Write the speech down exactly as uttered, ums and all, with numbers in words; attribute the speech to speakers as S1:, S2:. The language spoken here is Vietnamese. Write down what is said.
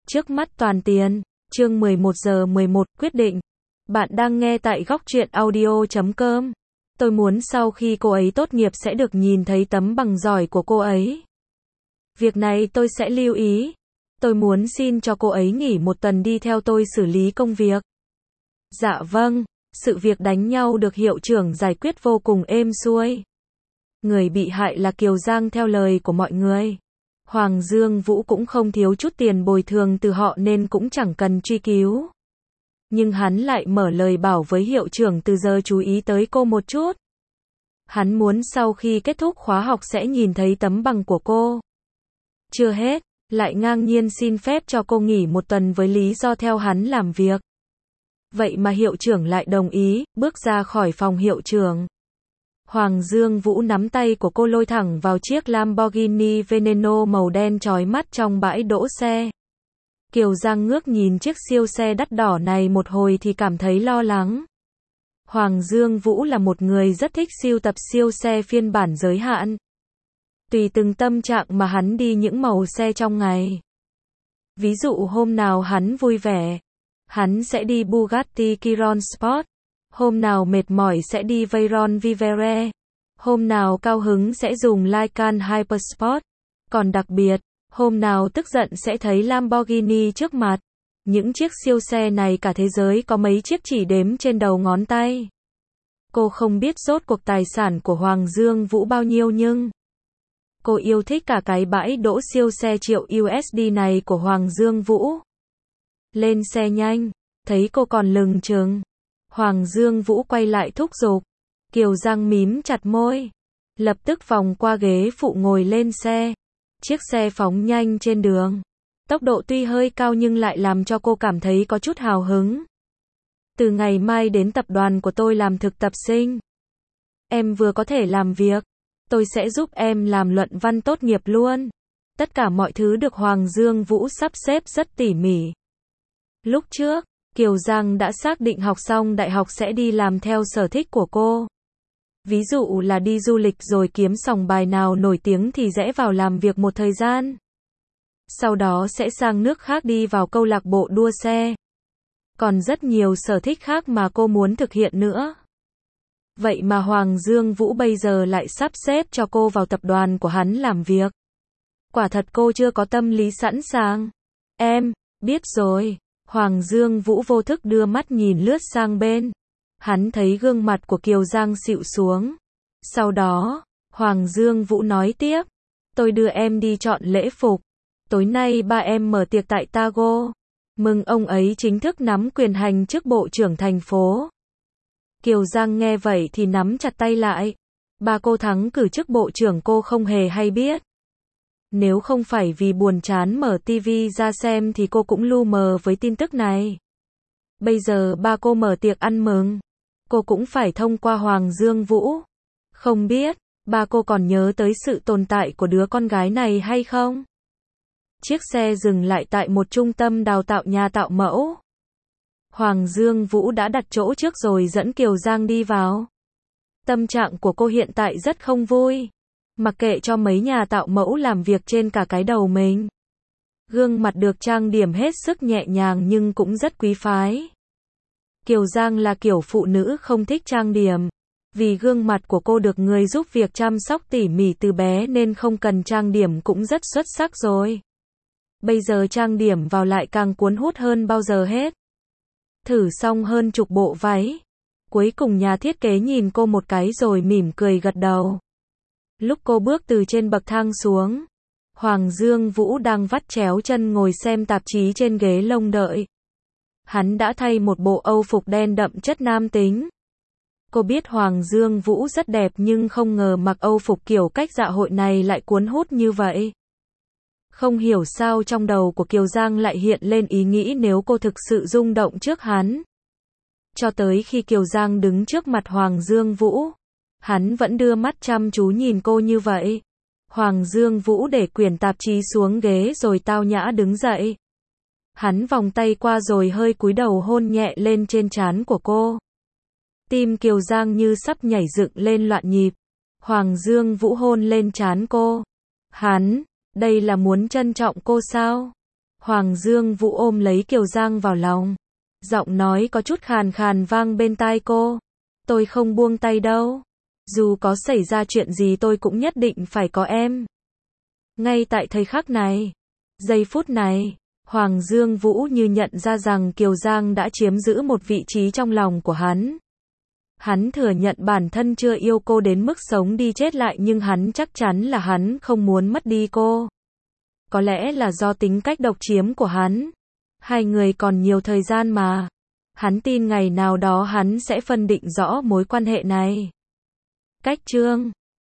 S1: Trước mắt toàn tiền, chương mười một giờ mười một, quyết định. Bạn đang nghe tại góc truyện audio chấm com. Tôi muốn sau khi cô ấy tốt nghiệp sẽ được nhìn thấy tấm bằng giỏi của cô ấy. Việc này tôi sẽ lưu ý. Tôi muốn xin cho cô ấy nghỉ một tuần đi theo tôi xử lý công việc. Dạ vâng, sự việc đánh nhau được hiệu trưởng giải quyết vô cùng êm xuôi. Người bị hại là Kiều Giang theo lời của mọi người. Hoàng Dương Vũ cũng không thiếu chút tiền bồi thường từ họ nên cũng chẳng cần truy cứu. Nhưng hắn lại mở lời bảo với hiệu trưởng từ giờ chú ý tới cô một chút. Hắn muốn sau khi kết thúc khóa học sẽ nhìn thấy tấm bằng của cô. Chưa hết, lại ngang nhiên xin phép cho cô nghỉ một tuần với lý do theo hắn làm việc. Vậy mà hiệu trưởng lại đồng ý, bước ra khỏi phòng hiệu trưởng. Hoàng Dương Vũ nắm tay của cô lôi thẳng vào chiếc Lamborghini Veneno màu đen chói mắt trong bãi đỗ xe. Kiều Giang ngước nhìn chiếc siêu xe đắt đỏ này một hồi thì cảm thấy lo lắng. Hoàng Dương Vũ là một người rất thích sưu tập siêu xe phiên bản giới hạn. Tùy từng tâm trạng mà hắn đi những màu xe trong ngày. Ví dụ hôm nào hắn vui vẻ, hắn sẽ đi Bugatti Chiron Sport. Hôm nào mệt mỏi sẽ đi Veyron Vivere. Hôm nào cao hứng sẽ dùng Lycan Hypersport. Còn đặc biệt, hôm nào tức giận sẽ thấy Lamborghini trước mặt. Những chiếc siêu xe này cả thế giới có mấy chiếc chỉ đếm trên đầu ngón tay. Cô không biết rốt cuộc tài sản của Hoàng Dương Vũ bao nhiêu nhưng cô yêu thích cả cái bãi đỗ siêu xe triệu u ét đê này của Hoàng Dương Vũ. Lên xe nhanh, thấy cô còn lừng chừng. Hoàng Dương Vũ quay lại thúc giục. Kiều Giang mím chặt môi. Lập tức vòng qua ghế phụ ngồi lên xe. Chiếc xe phóng nhanh trên đường. Tốc độ tuy hơi cao nhưng lại làm cho cô cảm thấy có chút hào hứng. Từ ngày mai đến tập đoàn của tôi làm thực tập sinh. Em vừa có thể làm việc. Tôi sẽ giúp em làm luận văn tốt nghiệp luôn. Tất cả mọi thứ được Hoàng Dương Vũ sắp xếp rất tỉ mỉ. Lúc trước, Kiều Giang đã xác định học xong đại học sẽ đi làm theo sở thích của cô. Ví dụ là đi du lịch rồi kiếm sòng bài nào nổi tiếng thì rẽ vào làm việc một thời gian. Sau đó sẽ sang nước khác đi vào câu lạc bộ đua xe. Còn rất nhiều sở thích khác mà cô muốn thực hiện nữa. Vậy mà Hoàng Dương Vũ bây giờ lại sắp xếp cho cô vào tập đoàn của hắn làm việc. Quả thật cô chưa có tâm lý sẵn sàng. Em, biết rồi. Hoàng Dương Vũ vô thức đưa mắt nhìn lướt sang bên. Hắn thấy gương mặt của Kiều Giang xịu xuống. Sau đó, Hoàng Dương Vũ nói tiếp. Tôi đưa em đi chọn lễ phục. Tối nay ba em mở tiệc tại Tago. Mừng ông ấy chính thức nắm quyền hành chức bộ trưởng thành phố. Kiều Giang nghe vậy thì nắm chặt tay lại. Ba cô thắng cử chức bộ trưởng cô không hề hay biết. Nếu không phải vì buồn chán mở tivi ra xem thì cô cũng lu mờ với tin tức này. Bây giờ ba cô mở tiệc ăn mừng. Cô cũng phải thông qua Hoàng Dương Vũ. Không biết, ba cô còn nhớ tới sự tồn tại của đứa con gái này hay không? Chiếc xe dừng lại tại một trung tâm đào tạo nhà tạo mẫu. Hoàng Dương Vũ đã đặt chỗ trước rồi dẫn Kiều Giang đi vào. Tâm trạng của cô hiện tại rất không vui. Mặc kệ cho mấy nhà tạo mẫu làm việc trên cả cái đầu mình. Gương mặt được trang điểm hết sức nhẹ nhàng nhưng cũng rất quý phái. Kiều Giang là kiểu phụ nữ không thích trang điểm. Vì gương mặt của cô được người giúp việc chăm sóc tỉ mỉ từ bé nên không cần trang điểm cũng rất xuất sắc rồi. Bây giờ trang điểm vào lại càng cuốn hút hơn bao giờ hết. Thử xong hơn chục bộ váy. Cuối cùng nhà thiết kế nhìn cô một cái rồi mỉm cười gật đầu. Lúc cô bước từ trên bậc thang xuống, Hoàng Dương Vũ đang vắt chéo chân ngồi xem tạp chí trên ghế lông đợi. Hắn đã thay một bộ âu phục đen đậm chất nam tính. Cô biết Hoàng Dương Vũ rất đẹp nhưng không ngờ mặc âu phục kiểu cách dạ hội này lại cuốn hút như vậy. Không hiểu sao trong đầu của Kiều Giang lại hiện lên ý nghĩ nếu cô thực sự rung động trước hắn. Cho tới khi Kiều Giang đứng trước mặt Hoàng Dương Vũ, hắn vẫn đưa mắt chăm chú nhìn cô như vậy. Hoàng Dương Vũ để quyển tạp chí xuống ghế rồi tao nhã đứng dậy. Hắn vòng tay qua rồi hơi cúi đầu hôn nhẹ lên trên trán của cô. Tim Kiều Giang như sắp nhảy dựng lên loạn nhịp. Hoàng Dương Vũ hôn lên trán cô. Hắn, đây là muốn trân trọng cô sao? Hoàng Dương Vũ ôm lấy Kiều Giang vào lòng. Giọng nói có chút khàn khàn vang bên tai cô. Tôi không buông tay đâu. Dù có xảy ra chuyện gì tôi cũng nhất định phải có em. Ngay tại thời khắc này, giây phút này, Hoàng Dương Vũ như nhận ra rằng Kiều Giang đã chiếm giữ một vị trí trong lòng của hắn. Hắn thừa nhận bản thân chưa yêu cô đến mức sống đi chết lại, nhưng hắn chắc chắn là hắn không muốn mất đi cô. Có lẽ là do tính cách độc chiếm của hắn. Hai người còn nhiều thời gian mà. Hắn tin ngày nào đó hắn sẽ phân định rõ mối quan hệ này. Cách chương